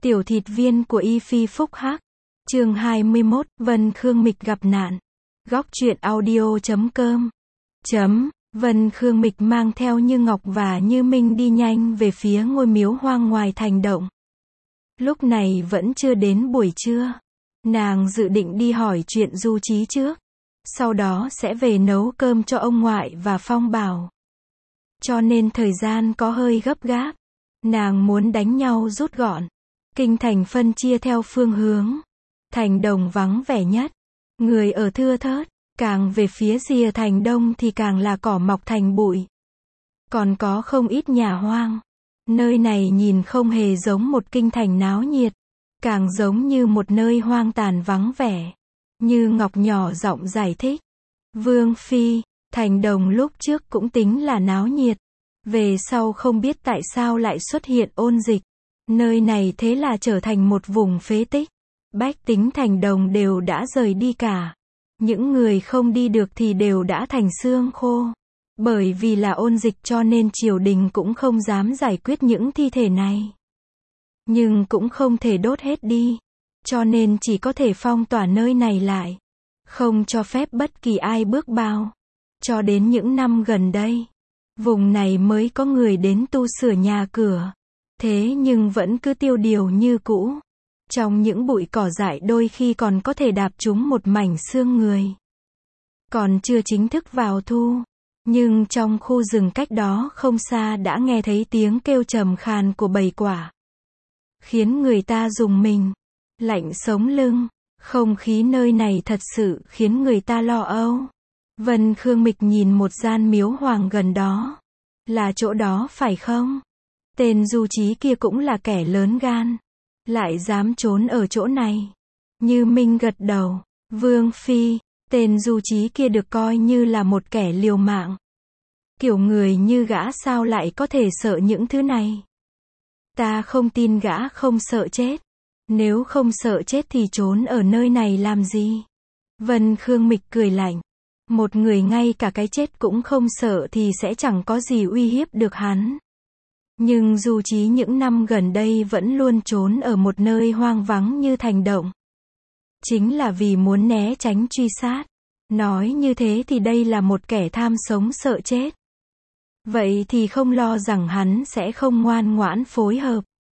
Tiểu thịt viên của Y Phi Phúc Hắc. Chương 21, Vân Khương Mịch gặp nạn. Góc truyện audio.com. Vân Khương Mịch mang theo Như Ngọc và Như Minh đi nhanh về phía ngôi miếu hoang ngoài thành động. Lúc này vẫn chưa đến buổi trưa. Nàng dự định đi hỏi chuyện Du Chí trước. Sau đó sẽ về nấu cơm cho ông ngoại và Phong Bảo. Cho nên thời gian có hơi gấp gáp. Nàng muốn đánh nhau rút gọn. Kinh thành phân chia theo phương hướng. Thành đồng vắng vẻ nhất. Người ở thưa thớt. Càng về phía rìa thành đông thì càng là cỏ mọc thành bụi. Còn có không ít nhà hoang. Nơi này nhìn không hề giống một kinh thành náo nhiệt. Càng giống như một nơi hoang tàn vắng vẻ. Như Ngọc nhỏ giọng giải thích. Vương Phi, thành đồng lúc trước cũng tính là náo nhiệt. Về sau không biết tại sao lại xuất hiện ôn dịch. Nơi này thế là trở thành một vùng phế tích. Bách tính thành đồng đều đã rời đi cả. Những người không đi được thì đều đã thành xương khô. Bởi vì là ôn dịch cho nên triều đình cũng không dám giải quyết những thi thể này. Nhưng cũng không thể đốt hết đi. Cho nên chỉ có thể phong tỏa nơi này lại. Không cho phép bất kỳ ai bước vào. Cho đến những năm gần đây. Vùng này mới có người đến tu sửa nhà cửa. Thế nhưng vẫn cứ tiêu điều như cũ. Trong những bụi cỏ dại đôi khi còn có thể đạp trúng một mảnh xương người. Còn chưa chính thức vào thu. Nhưng trong khu rừng cách đó không xa đã nghe thấy tiếng kêu trầm khàn của bầy quả. Khiến người ta rùng mình. Lạnh sống lưng. Không khí nơi này thật sự khiến người ta lo âu. Vân Khương Mịch nhìn một gian miếu hoàng gần đó. Là chỗ đó phải không? Tên Du Chí kia cũng là kẻ lớn gan. Lại dám trốn ở chỗ này. Như Minh gật đầu. Vương Phi, tên Du Chí kia được coi như là một kẻ liều mạng. Kiểu người như gã sao lại có thể sợ những thứ này? Ta không tin gã không sợ chết. Nếu không sợ chết thì trốn ở nơi này làm gì? Vân Khương Mịch cười lạnh. Một người ngay cả cái chết cũng không sợ thì sẽ chẳng có gì uy hiếp được hắn. Nhưng Du Chí những năm gần đây vẫn luôn trốn ở một nơi hoang vắng như thành động. Chính là vì muốn né tránh truy sát. Nói như thế thì đây là một kẻ tham sống sợ chết. Vậy thì không lo rằng hắn sẽ không ngoan ngoãn phối hợp.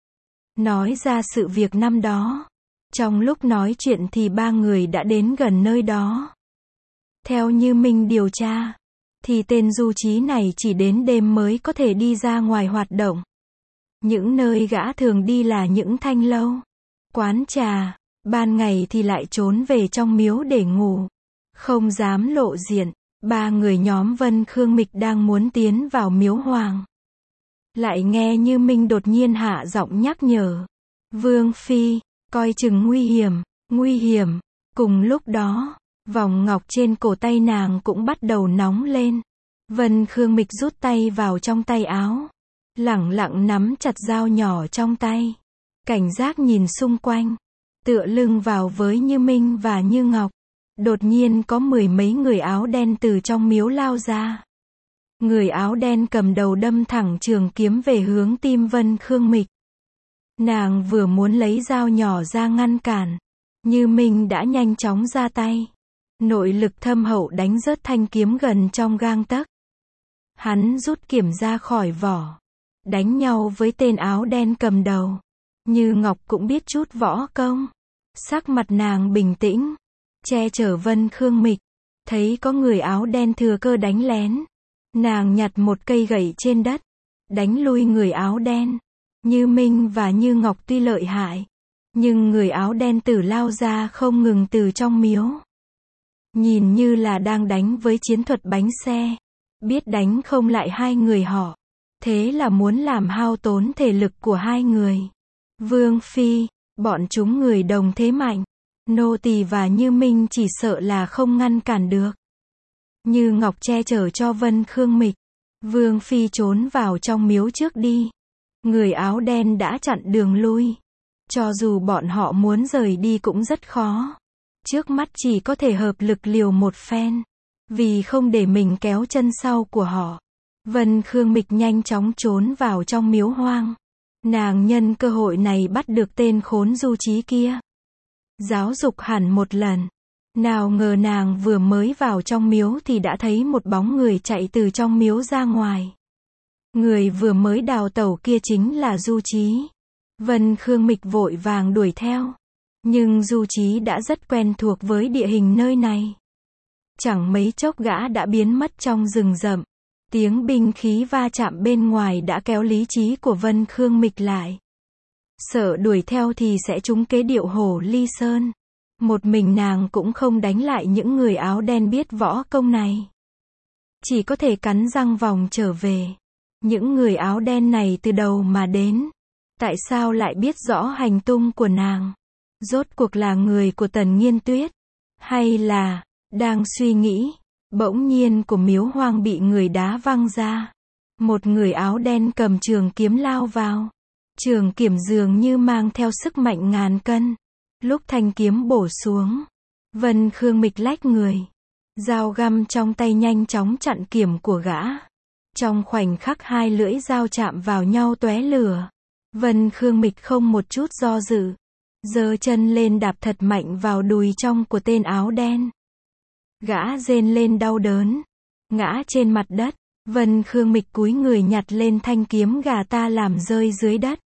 Nói ra sự việc năm đó. Trong lúc nói chuyện thì ba người đã đến gần nơi đó. Theo như Minh điều tra. Thì tên Du Chí này chỉ đến đêm mới có thể đi ra ngoài hoạt động. Những nơi gã thường đi là những thanh lâu, quán trà, ban ngày thì lại trốn về trong miếu để ngủ. Không dám lộ diện, ba người nhóm Vân Khương Mịch đang muốn tiến vào miếu hoàng. Lại nghe Như Minh đột nhiên hạ giọng nhắc nhở. Vương Phi, coi chừng nguy hiểm. Cùng lúc đó, vòng ngọc trên cổ tay nàng cũng bắt đầu nóng lên. Vân Khương Mịch rút tay vào trong tay áo. Lẳng lặng nắm chặt dao nhỏ trong tay. Cảnh giác nhìn xung quanh. Tựa lưng vào với Như Minh và Như Ngọc. Đột nhiên có mười mấy người áo đen từ trong miếu lao ra. Người áo đen cầm đầu đâm thẳng trường kiếm về hướng tim Vân Khương Mịch. Nàng vừa muốn lấy dao nhỏ ra ngăn cản. Như Minh đã nhanh chóng ra tay. Nội lực thâm hậu đánh rớt thanh kiếm gần trong gang tấc. Hắn rút kiếm ra khỏi vỏ. Đánh nhau với tên áo đen cầm đầu. Như Ngọc cũng biết chút võ công. Sắc mặt nàng bình tĩnh. Che chở Vân Khương Mịch. Thấy có người áo đen thừa cơ đánh lén. Nàng nhặt một cây gậy trên đất. Đánh lui người áo đen. Như Minh và Như Ngọc tuy lợi hại. Nhưng người áo đen tử lao ra không ngừng từ trong miếu. Nhìn như là đang đánh với chiến thuật bánh xe. Biết đánh không lại hai người họ. Thế là muốn làm hao tốn thể lực của hai người. Vương Phi, bọn chúng người đồng thế mạnh. Nô tỳ và Như Minh chỉ sợ là không ngăn cản được. Như Ngọc che chở cho Vân Khương Mịch. Vương Phi trốn vào trong miếu trước đi. Người áo đen đã chặn đường lui. Cho dù bọn họ muốn rời đi cũng rất khó. Trước mắt chỉ có thể hợp lực liều một phen. Vì không để mình kéo chân sau của họ. Vân Khương Mịch nhanh chóng trốn vào trong miếu hoang. Nàng nhân cơ hội này bắt được tên khốn Du Chí kia. Giáo dục hẳn một lần. Nào ngờ nàng vừa mới vào trong miếu thì đã thấy một bóng người chạy từ trong miếu ra ngoài. Người vừa mới đào tẩu kia chính là Du Chí. Vân Khương Mịch vội vàng đuổi theo. Nhưng Du Chí đã rất quen thuộc với địa hình nơi này. Chẳng mấy chốc gã đã biến mất trong rừng rậm. Tiếng binh khí va chạm bên ngoài đã kéo lý trí của Vân Khương Mịch lại. Sợ đuổi theo thì sẽ trúng kế điệu hổ ly sơn. Một mình nàng cũng không đánh lại những người áo đen biết võ công này. Chỉ có thể cắn răng vòng trở về. Những người áo đen này từ đâu mà đến? Tại sao lại biết rõ hành tung của nàng? Rốt cuộc là người của Tần Nghiên Tuyết? Hay là, đang suy nghĩ, bỗng nhiên của miếu hoang bị người đá văng ra. Một người áo đen cầm trường kiếm lao vào. Trường kiếm dường như mang theo sức mạnh ngàn cân. Lúc thanh kiếm bổ xuống, Vân Khương Mịch lách người. Dao găm trong tay nhanh chóng chặn kiếm của gã. Trong khoảnh khắc hai lưỡi dao chạm vào nhau tóe lửa. Vân Khương Mịch không một chút do dự. Giơ chân lên đạp thật mạnh vào đùi trong của tên áo đen. Gã rên lên đau đớn. Ngã trên mặt đất. Vân Khương Mịch cúi người nhặt lên thanh kiếm gà ta làm rơi dưới đất.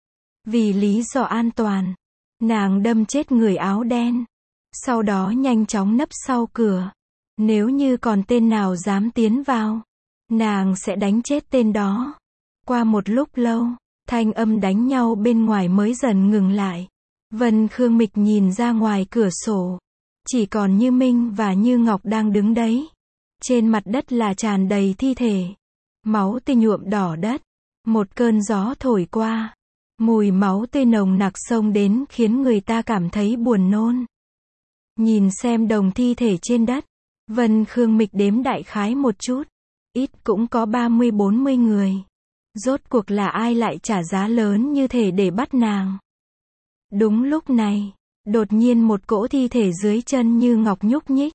Vì lý do an toàn, nàng đâm chết người áo đen. Sau đó nhanh chóng nấp sau cửa. Nếu như còn tên nào dám tiến vào, nàng sẽ đánh chết tên đó. Qua một lúc lâu, thanh âm đánh nhau bên ngoài mới dần ngừng lại. Vân Khương Mịch nhìn ra ngoài cửa sổ. Chỉ còn Như Minh và Như Ngọc đang đứng đấy. Trên mặt đất là tràn đầy thi thể. Máu tươi nhuộm đỏ đất. Một cơn gió thổi qua. Mùi máu tươi nồng nặc xông đến khiến người ta cảm thấy buồn nôn. Nhìn xem đống thi thể trên đất. Vân Khương Mịch đếm đại khái một chút. Ít cũng có 30-40 người. Rốt cuộc là ai lại trả giá lớn như thế để bắt nàng? Đúng lúc này, đột nhiên một cỗ thi thể dưới chân Như Ngọc nhúc nhích.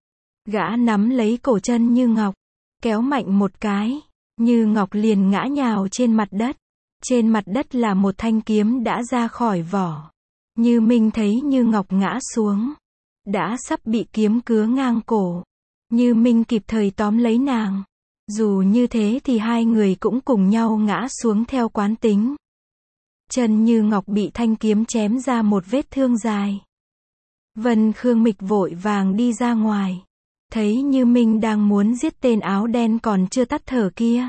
Gã nắm lấy cổ chân Như Ngọc, kéo mạnh một cái, Như Ngọc liền ngã nhào trên mặt đất. Trên mặt đất là một thanh kiếm đã ra khỏi vỏ. Như Minh thấy Như Ngọc ngã xuống, đã sắp bị kiếm cứa ngang cổ. Như Minh kịp thời tóm lấy nàng. Dù như thế thì hai người cũng cùng nhau ngã xuống theo quán tính. Chân Như Ngọc bị thanh kiếm chém ra một vết thương dài. Vân Khương Mịch vội vàng đi ra ngoài. Thấy Như Minh đang muốn giết tên áo đen còn chưa tắt thở kia.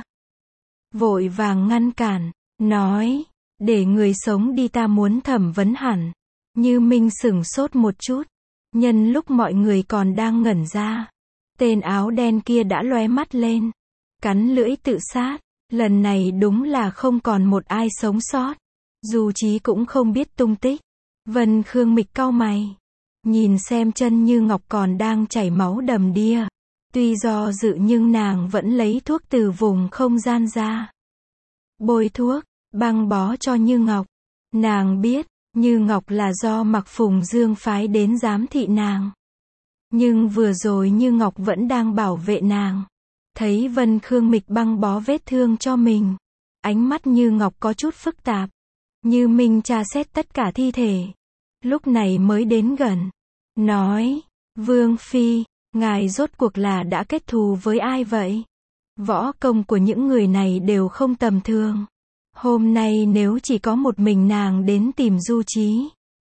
Vội vàng ngăn cản, nói, để người sống đi, ta muốn thẩm vấn hẳn. Như Minh sửng sốt một chút. Nhân lúc mọi người còn đang ngẩn ra, tên áo đen kia đã lóe mắt lên, cắn lưỡi tự sát. Lần này đúng là không còn một ai sống sót. Du Chí cũng không biết tung tích. Vân Khương Mịch cau mày, nhìn xem chân Như Ngọc còn đang chảy máu đầm đìa. Tuy do dự nhưng nàng vẫn lấy thuốc từ vùng không gian ra. Bôi thuốc, băng bó cho Như Ngọc. Nàng biết, Như Ngọc là do Mạc Phùng Dương phái đến giám thị nàng. Nhưng vừa rồi Như Ngọc vẫn đang bảo vệ nàng. Thấy Vân Khương Mịch băng bó vết thương cho mình, ánh mắt Như Ngọc có chút phức tạp. Như Minh tra xét tất cả thi thể. Lúc này mới đến gần. Nói, Vương Phi, ngài rốt cuộc là đã kết thù với ai vậy? Võ công của những người này đều không tầm thường. Hôm nay nếu chỉ có một mình nàng đến tìm Du Chí,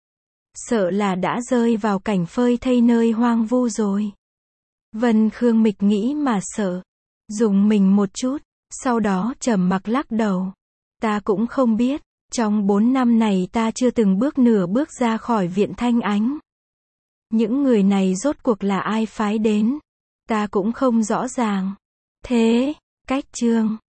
sợ là đã rơi vào cảnh phơi thây nơi hoang vu rồi. Vân Khương Mịch nghĩ mà sợ. Dùng mình một chút. Sau đó trầm mặc lắc đầu. Ta cũng không biết. Trong 4 năm này ta chưa từng bước nửa bước ra khỏi viện Thanh Ánh. Những người này rốt cuộc là ai phái đến? Ta cũng không rõ ràng. Thế, cách chương